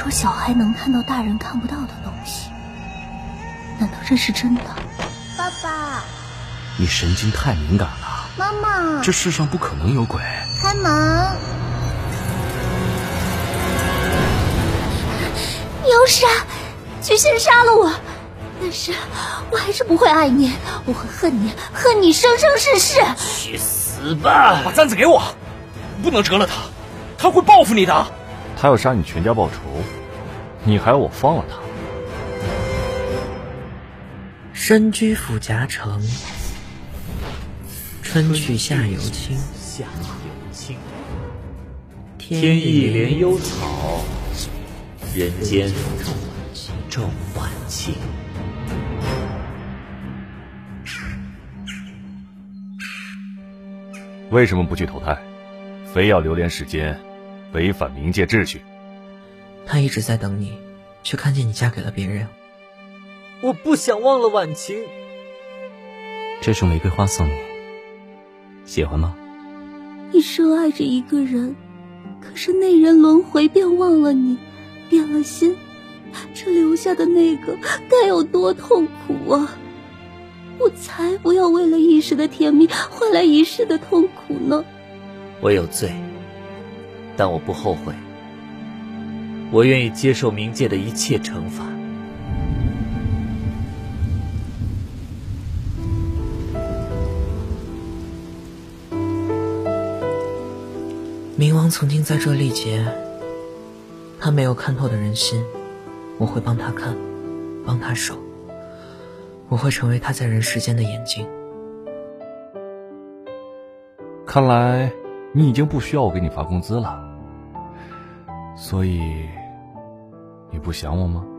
说小孩能看到大人看不到的东西，难道这是真的？ 爸爸， 你神经太敏感了。 妈妈， 这世上不可能有鬼。 开门！ 你要杀，就先杀了我，但是我还是不会爱你，我会恨你，恨你生生世世。 去死吧！把簪子给我，不能折了他，他会报复你的。 他要杀你全家报仇，你还要我放了他？ 身居府夹城，春去夏犹青。 天意怜幽草，人间重晚晴。 为什么不去投胎，非要留恋世间，违反冥界秩序？ 他一直在等你，却看见你嫁给了别人。 我不想忘了晚晴。 这束玫瑰花送你，喜欢吗？ 你深爱着一个人，可是那人轮回便忘了你，变了心，这留下的那个该有多痛苦啊！我才不要为了一时的甜蜜换来一世的痛苦呢。 我有罪，但我不后悔。我愿意接受冥界的一切惩罚。 冥王曾经在这历劫，他没有看透的人心，我会帮他看，帮他守，我会成为他在人世间的眼睛。 看来你已经不需要我给你发工资了，所以你不想我吗？